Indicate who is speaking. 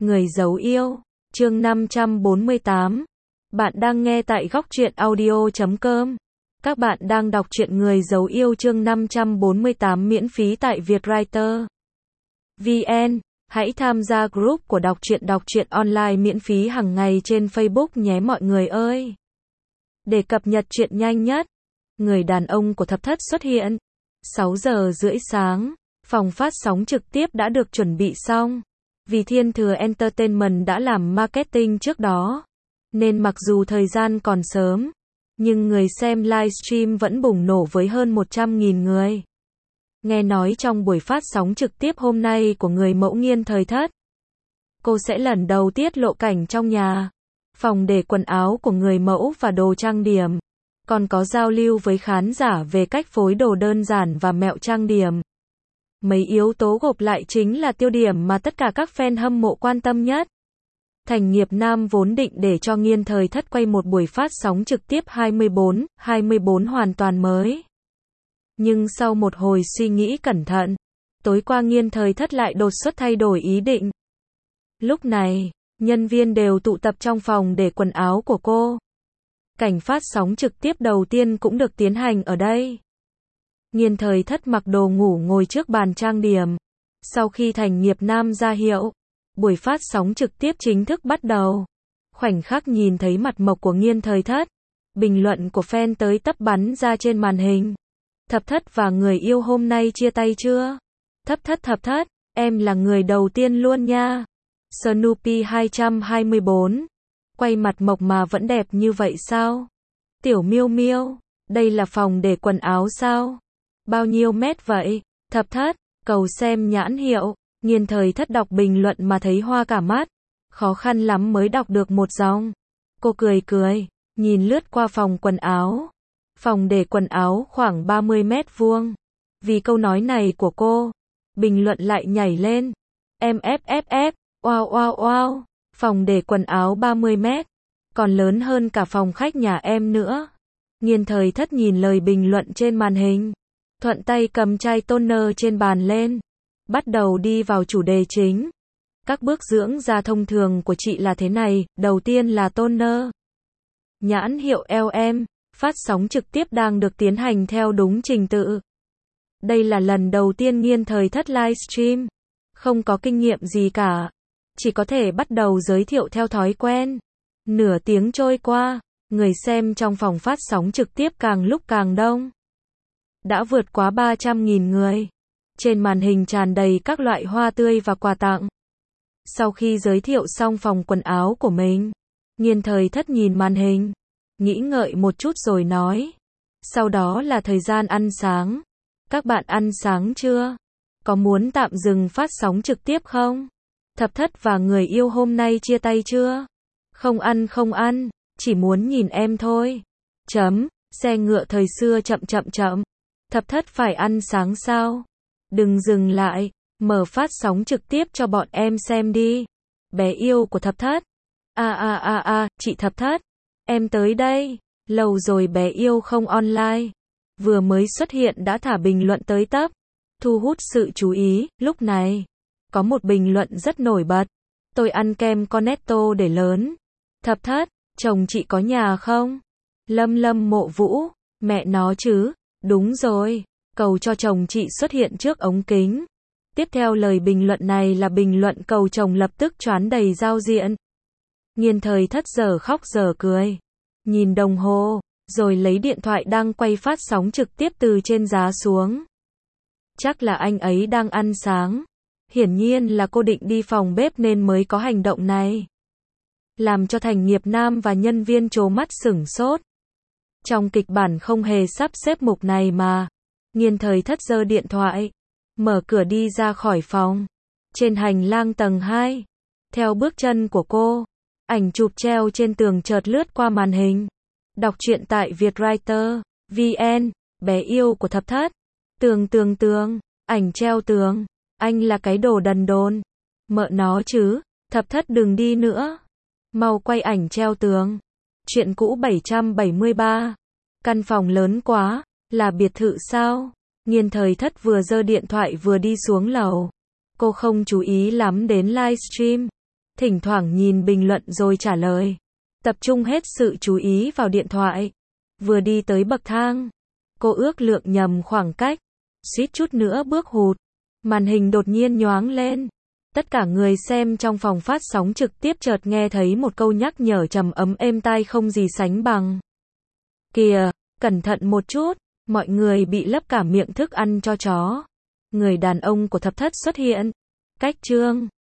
Speaker 1: Người giấu yêu, chương 548. Bạn đang nghe tại Góc Truyện Audio.com. Các bạn đang đọc truyện Người giấu yêu chương 548 miễn phí tại Vietwriter VN. Hãy tham gia group của đọc truyện online miễn phí hàng ngày trên Facebook nhé mọi người ơi. Để cập nhật truyện nhanh nhất, người đàn ông của thập thất xuất hiện. 6 giờ rưỡi sáng, phòng phát sóng trực tiếp đã được chuẩn bị xong. Vì Thiên Thừa Entertainment đã làm marketing trước đó, nên mặc dù thời gian còn sớm, nhưng người xem livestream vẫn bùng nổ với hơn 100.000 người. Nghe nói trong buổi phát sóng trực tiếp hôm nay của người mẫu Nghiên Thời Thất, cô sẽ lần đầu tiết lộ cảnh trong nhà, phòng để quần áo của người mẫu và đồ trang điểm, còn có giao lưu với khán giả về cách phối đồ đơn giản và mẹo trang điểm. Mấy yếu tố gộp lại chính là tiêu điểm mà tất cả các fan hâm mộ quan tâm nhất. Thành Nghiệp Nam vốn định để cho Nghiên Thời Thất quay một buổi phát sóng trực tiếp 24 hoàn toàn mới. Nhưng sau một hồi suy nghĩ cẩn thận, tối qua Nghiên Thời Thất lại đột xuất thay đổi ý định. Lúc này, nhân viên đều tụ tập trong phòng để quần áo của cô. Cảnh phát sóng trực tiếp đầu tiên cũng được tiến hành ở đây. Nghiên Thời Thất mặc đồ ngủ ngồi trước bàn trang điểm. Sau khi Thành Nghiệp Nam ra hiệu, buổi phát sóng trực tiếp chính thức bắt đầu. Khoảnh khắc nhìn thấy mặt mộc của Nghiên Thời Thất, bình luận của fan tới tấp bắn ra trên màn hình. Thập thất và người yêu hôm nay chia tay chưa? Thập thất, em là người đầu tiên luôn nha. Snoopy 224. Quay mặt mộc mà vẫn đẹp như vậy sao? Tiểu Miêu Miêu, đây là phòng để quần áo sao? Bao nhiêu mét vậy? Thập thất, cầu xem nhãn hiệu. Nghiên Thời Thất đọc bình luận mà thấy hoa cả mắt. Khó khăn lắm mới đọc được một dòng. Cô cười, nhìn lướt qua phòng quần áo. Phòng để quần áo khoảng 30 mét vuông. Vì câu nói này của cô, bình luận lại nhảy lên. MFFF, wow, phòng để quần áo 30 mét. Còn lớn hơn cả phòng khách nhà em nữa. Nghiên Thời Thất nhìn lời bình luận trên màn hình. Thuận tay cầm chai toner trên bàn lên. Bắt đầu đi vào chủ đề chính. Các bước dưỡng da thông thường của chị là thế này. Đầu tiên là toner. Nhãn hiệu LM. Phát sóng trực tiếp đang được tiến hành theo đúng trình tự. Đây là lần đầu tiên Nghiên Thời Thất livestream. Không có kinh nghiệm gì cả. Chỉ có thể bắt đầu giới thiệu theo thói quen. Nửa tiếng trôi qua, người xem trong phòng phát sóng trực tiếp càng lúc càng đông. Đã vượt quá 300.000 người. Trên màn hình tràn đầy các loại hoa tươi và quà tặng. Sau khi giới thiệu xong phòng quần áo của mình, Nghiên Thời Thất nhìn màn hình, nghĩ ngợi một chút rồi nói. Sau đó là thời gian ăn sáng. Các bạn ăn sáng chưa? Có muốn tạm dừng phát sóng trực tiếp không? Thập thất và người yêu hôm nay chia tay chưa? Không ăn, chỉ muốn nhìn em thôi. Xe ngựa thời xưa chậm. Thập thất phải ăn sáng sao? Đừng dừng lại, mở phát sóng trực tiếp cho bọn em xem đi. Bé yêu của thập thất. Chị thập thất, em tới đây. Lâu rồi bé yêu không online. Vừa mới xuất hiện đã thả bình luận tới tấp, thu hút sự chú ý. Lúc này, có một bình luận rất nổi bật. Tôi ăn kem Cornetto để lớn. Thập thất, chồng chị có nhà không? Lâm Mộ Vũ, mẹ nó chứ. Đúng rồi, cầu cho chồng chị xuất hiện trước ống kính. Tiếp theo lời bình luận này là bình luận cầu chồng lập tức choán đầy giao diện. Nghiên Thời Thất giờ khóc giờ cười. Nhìn đồng hồ, rồi lấy điện thoại đang quay phát sóng trực tiếp từ trên giá xuống. Chắc là anh ấy đang ăn sáng. Hiển nhiên là cô định đi phòng bếp nên mới có hành động này. Làm cho Thành Nghiệp Nam và nhân viên trố mắt sửng sốt. Trong kịch bản không hề sắp xếp mục này mà. Nghiên Thời Thất giơ điện thoại, mở cửa đi ra khỏi phòng. Trên hành lang tầng 2, theo bước chân của cô, ảnh chụp treo trên tường chợt lướt qua màn hình. Đọc truyện tại Vietwriter VN. Bé yêu của thập thất. Tường, ảnh treo tường. Anh là cái đồ đần độn. Mợ nó chứ, thập thất đừng đi nữa. Mau quay ảnh treo tường. Chuyện cũ 773. Căn phòng lớn quá, là biệt thự sao? Nghiên Thời Thất vừa giơ điện thoại vừa đi xuống lầu. Cô không chú ý lắm đến livestream. thỉnh thoảng nhìn bình luận rồi trả lời. Tập trung hết sự chú ý vào điện thoại. Vừa đi tới bậc thang, cô ước lượng nhầm khoảng cách, suýt chút nữa bước hụt. Màn hình đột nhiên nhoáng lên. Tất cả người xem trong phòng phát sóng trực tiếp chợt nghe thấy một câu nhắc nhở trầm ấm êm tai không gì sánh bằng. Kìa, cẩn thận một chút, mọi người bị lấp cả miệng thức ăn cho chó. Người đàn ông của thập thất xuất hiện. Cách chương